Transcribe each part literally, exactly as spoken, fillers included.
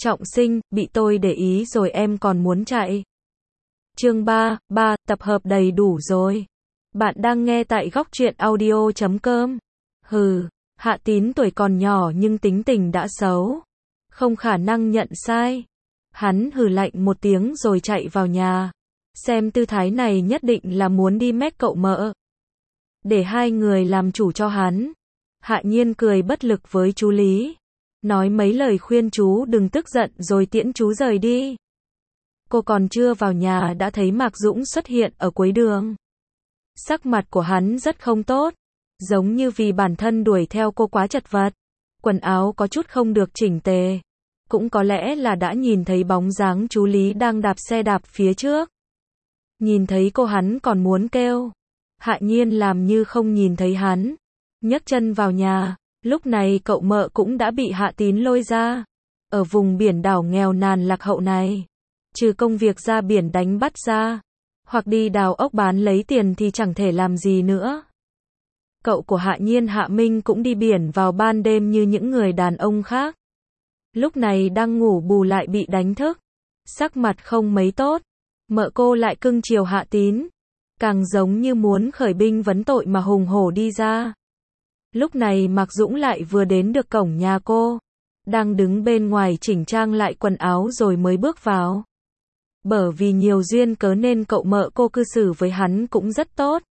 Trọng sinh, bị tôi để ý rồi em còn muốn chạy. Chương ba, ba, tập hợp đầy đủ rồi. Bạn đang nghe tại góc truyện audio chấm com. Hừ, Hạ Tín tuổi còn nhỏ nhưng tính tình đã xấu. Không khả năng nhận sai. Hắn hừ lạnh một tiếng rồi chạy vào nhà. Xem tư thái này nhất định là muốn đi mét cậu mợ. Để hai người làm chủ cho hắn. Hạ Nhiên cười bất lực với chú Lý. Nói mấy lời khuyên chú đừng tức giận rồi tiễn chú rời đi. Cô còn chưa vào nhà đã thấy Mạc Dũng xuất hiện ở cuối đường. Sắc mặt của hắn rất không tốt. Giống như vì bản thân đuổi theo cô quá chật vật. Quần áo có chút không được chỉnh tề. Cũng có lẽ là đã nhìn thấy bóng dáng chú Lý đang đạp xe đạp phía trước. Nhìn thấy cô hắn còn muốn kêu. Hạ Nhiên làm như không nhìn thấy hắn. Nhấc chân vào nhà. Lúc này cậu mợ cũng đã bị Hạ Tín lôi ra. Ở vùng biển đảo nghèo nàn lạc hậu này. Trừ công việc ra biển đánh bắt ra. Hoặc đi đào ốc bán lấy tiền thì chẳng thể làm gì nữa. Cậu của Hạ Nhiên Hạ Minh cũng đi biển vào ban đêm như những người đàn ông khác. Lúc này đang ngủ bù lại bị đánh thức. Sắc mặt không mấy tốt. Mợ cô lại cưng chiều Hạ Tín. Càng giống như muốn khởi binh vấn tội mà hùng hổ đi ra. Lúc này Mạc Dũng lại vừa đến được cổng nhà cô. Đang đứng bên ngoài chỉnh trang lại quần áo rồi mới bước vào. Bởi vì nhiều duyên cớ nên cậu mợ cô cư xử với hắn cũng rất tốt.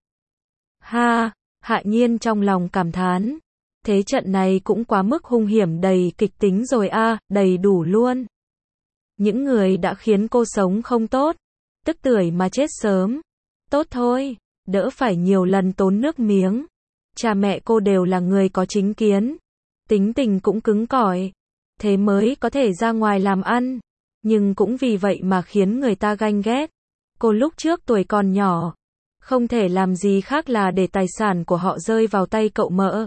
Ha, Hạ Nhiên trong lòng cảm thán. Thế trận này cũng quá mức hung hiểm đầy kịch tính rồi a, à, đầy đủ luôn. Những người đã khiến cô sống không tốt. Tức tưởi mà chết sớm. Tốt thôi, đỡ phải nhiều lần tốn nước miếng. Cha mẹ cô đều là người có chính kiến. Tính tình cũng cứng cỏi. Thế mới có thể ra ngoài làm ăn. Nhưng cũng vì vậy mà khiến người ta ganh ghét. Cô lúc trước tuổi còn nhỏ. Không thể làm gì khác là để tài sản của họ rơi vào tay cậu mợ.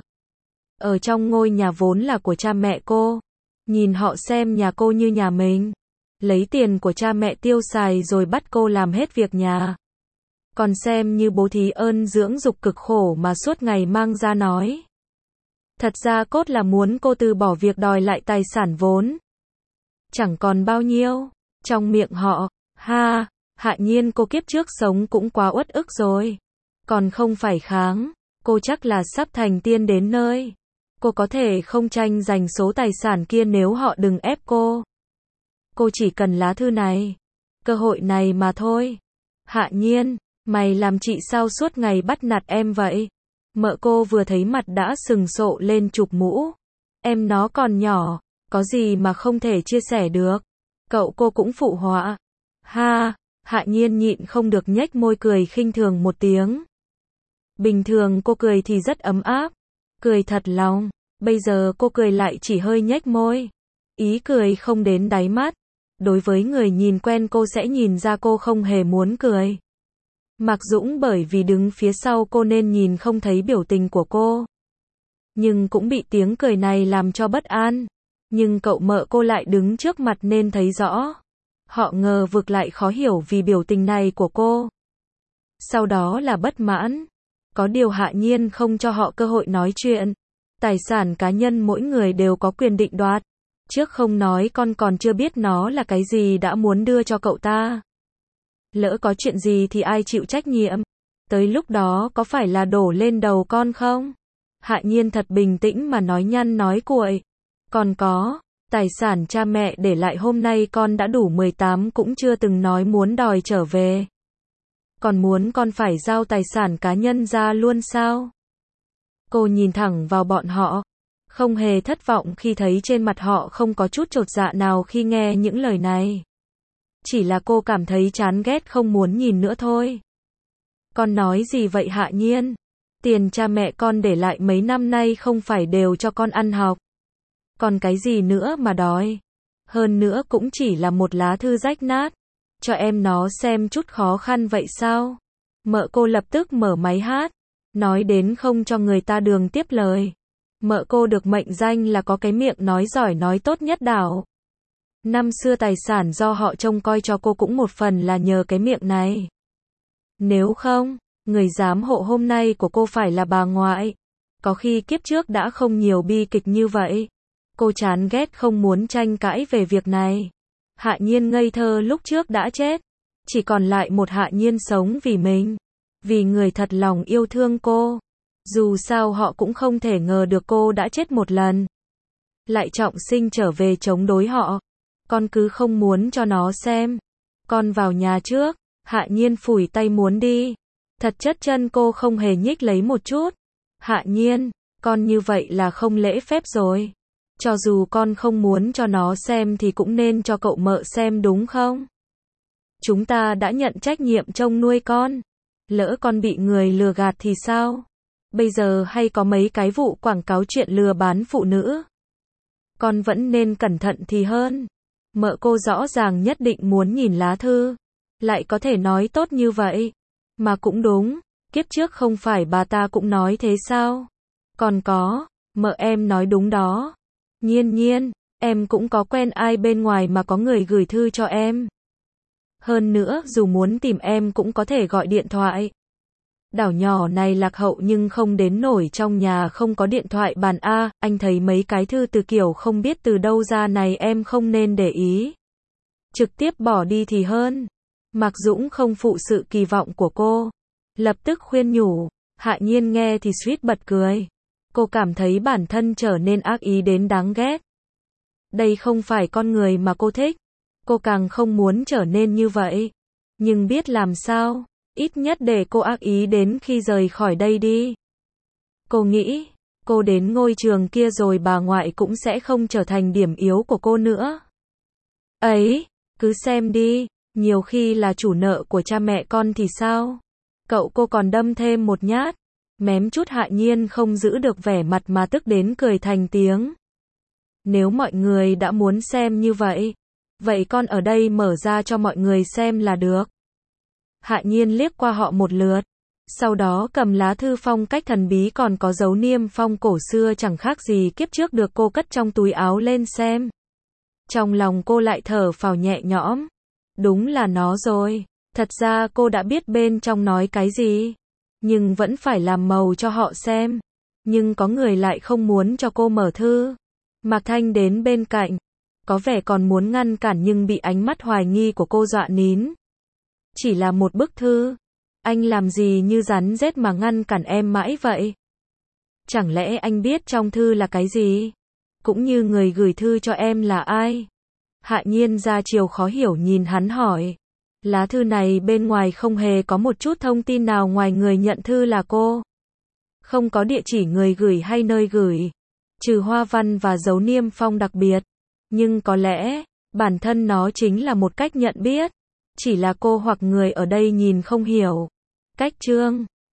Ở trong ngôi nhà vốn là của cha mẹ cô. Nhìn họ xem nhà cô như nhà mình. Lấy tiền của cha mẹ tiêu xài rồi bắt cô làm hết việc nhà. Còn xem như bố thí ơn dưỡng dục cực khổ mà suốt ngày mang ra nói. Thật ra cốt là muốn cô từ bỏ việc đòi lại tài sản vốn. Chẳng còn bao nhiêu. Trong miệng họ, ha, Hạ Nhiên cô kiếp trước sống cũng quá uất ức rồi. Còn không phải kháng, cô chắc là sắp thành tiên đến nơi. Cô có thể không tranh giành số tài sản kia nếu họ đừng ép cô. Cô chỉ cần lá thư này, cơ hội này mà thôi. Hạ Nhiên, mày làm chị sao suốt ngày bắt nạt em vậy? Mợ cô vừa thấy mặt đã sừng sộ lên chụp mũ. Em nó còn nhỏ, có gì mà không thể chia sẻ được. Cậu cô cũng phụ họa. Ha, Hạ Nhiên nhịn không được nhếch môi cười khinh thường một tiếng. Bình thường cô cười thì rất ấm áp. Cười thật lòng. Bây giờ cô cười lại chỉ hơi nhếch môi. Ý cười không đến đáy mắt. Đối với người nhìn quen cô sẽ nhìn ra cô không hề muốn cười. Mạc Dũng bởi vì đứng phía sau cô nên nhìn không thấy biểu tình của cô. Nhưng cũng bị tiếng cười này làm cho bất an. Nhưng cậu mợ cô lại đứng trước mặt nên thấy rõ. Họ ngờ vực lại khó hiểu vì biểu tình này của cô. Sau đó là bất mãn. Có điều Hạ Nhiên không cho họ cơ hội nói chuyện. Tài sản cá nhân mỗi người đều có quyền định đoạt. Trước không nói con còn chưa biết nó là cái gì đã muốn đưa cho cậu ta. Lỡ có chuyện gì thì ai chịu trách nhiệm? Tới lúc đó có phải là đổ lên đầu con không? Hạ Nhiên thật bình tĩnh mà nói nhăn nói cuội. Còn có, tài sản cha mẹ để lại hôm nay con đã đủ mười tám cũng chưa từng nói muốn đòi trở về. Còn muốn con phải giao tài sản cá nhân ra luôn sao? Cô nhìn thẳng vào bọn họ. Không hề thất vọng khi thấy trên mặt họ không có chút chột dạ nào khi nghe những lời này. Chỉ là cô cảm thấy chán ghét không muốn nhìn nữa thôi. Con nói gì vậy Hạ Nhiên? Tiền cha mẹ con để lại mấy năm nay không phải đều cho con ăn học. Còn cái gì nữa mà đòi? Hơn nữa cũng chỉ là một lá thư rách nát. Cho em nó xem chút khó khăn vậy sao? Mợ cô lập tức mở máy hát. Nói đến không cho người ta đường tiếp lời. Mợ cô được mệnh danh là có cái miệng nói giỏi nói tốt nhất đảo. Năm xưa tài sản do họ trông coi cho cô cũng một phần là nhờ cái miệng này. Nếu không, người giám hộ hôm nay của cô phải là bà ngoại. Có khi kiếp trước đã không nhiều bi kịch như vậy. Cô chán ghét không muốn tranh cãi về việc này. Hạ Nhiên ngây thơ lúc trước đã chết. Chỉ còn lại một Hạ Nhiên sống vì mình. Vì người thật lòng yêu thương cô. Dù sao họ cũng không thể ngờ được cô đã chết một lần. Lại trọng sinh trở về chống đối họ. Con cứ không muốn cho nó xem. Con vào nhà trước. Hạ Nhiên phủi tay muốn đi. Thật chất chân cô không hề nhích lấy một chút. Hạ Nhiên, con như vậy là không lễ phép rồi. Cho dù con không muốn cho nó xem thì cũng nên cho cậu mợ xem đúng không? Chúng ta đã nhận trách nhiệm trông nuôi con. Lỡ con bị người lừa gạt thì sao? Bây giờ hay có mấy cái vụ quảng cáo chuyện lừa bán phụ nữ. Con vẫn nên cẩn thận thì hơn. Mợ cô rõ ràng nhất định muốn nhìn lá thư. Lại có thể nói tốt như vậy. Mà cũng đúng, kiếp trước không phải bà ta cũng nói thế sao? Còn có, mợ em nói đúng đó. Nhiên Nhiên, em cũng có quen ai bên ngoài mà có người gửi thư cho em. Hơn nữa, dù muốn tìm em cũng có thể gọi điện thoại. Đảo nhỏ này lạc hậu nhưng không đến nổi trong nhà không có điện thoại bàn A, anh thấy mấy cái thư từ kiểu không biết từ đâu ra này em không nên để ý. Trực tiếp bỏ đi thì hơn. Mạc Dũng không phụ sự kỳ vọng của cô. Lập tức khuyên nhủ. Hạ Nhiên nghe thì suýt bật cười. Cô cảm thấy bản thân trở nên ác ý đến đáng ghét. Đây không phải con người mà cô thích. Cô càng không muốn trở nên như vậy. Nhưng biết làm sao, ít nhất để cô ác ý đến khi rời khỏi đây đi. Cô nghĩ, cô đến ngôi trường kia rồi bà ngoại cũng sẽ không trở thành điểm yếu của cô nữa. Ấy, cứ xem đi, nhiều khi là chủ nợ của cha mẹ con thì sao? Cậu cô còn đâm thêm một nhát. Mém chút Hạ Nhiên không giữ được vẻ mặt mà tức đến cười thành tiếng. Nếu mọi người đã muốn xem như vậy, vậy con ở đây mở ra cho mọi người xem là được. Hạ Nhiên liếc qua họ một lượt. Sau đó cầm lá thư phong cách thần bí còn có dấu niêm phong cổ xưa chẳng khác gì kiếp trước được cô cất trong túi áo lên xem. Trong lòng cô lại thở phào nhẹ nhõm. Đúng là nó rồi. Thật ra cô đã biết bên trong nói cái gì. Nhưng vẫn phải làm màu cho họ xem. Nhưng có người lại không muốn cho cô mở thư. Mạc Thanh đến bên cạnh. Có vẻ còn muốn ngăn cản nhưng bị ánh mắt hoài nghi của cô dọa nín. Chỉ là một bức thư. Anh làm gì như rắn rết mà ngăn cản em mãi vậy? Chẳng lẽ anh biết trong thư là cái gì? Cũng như người gửi thư cho em là ai? Hạ Nhiên ra chiều khó hiểu nhìn hắn hỏi. Lá thư này bên ngoài không hề có một chút thông tin nào ngoài người nhận thư là cô. Không có địa chỉ người gửi hay nơi gửi. Trừ hoa văn và dấu niêm phong đặc biệt. Nhưng có lẽ, bản thân nó chính là một cách nhận biết. Chỉ là cô hoặc người ở đây nhìn không hiểu. Cách chương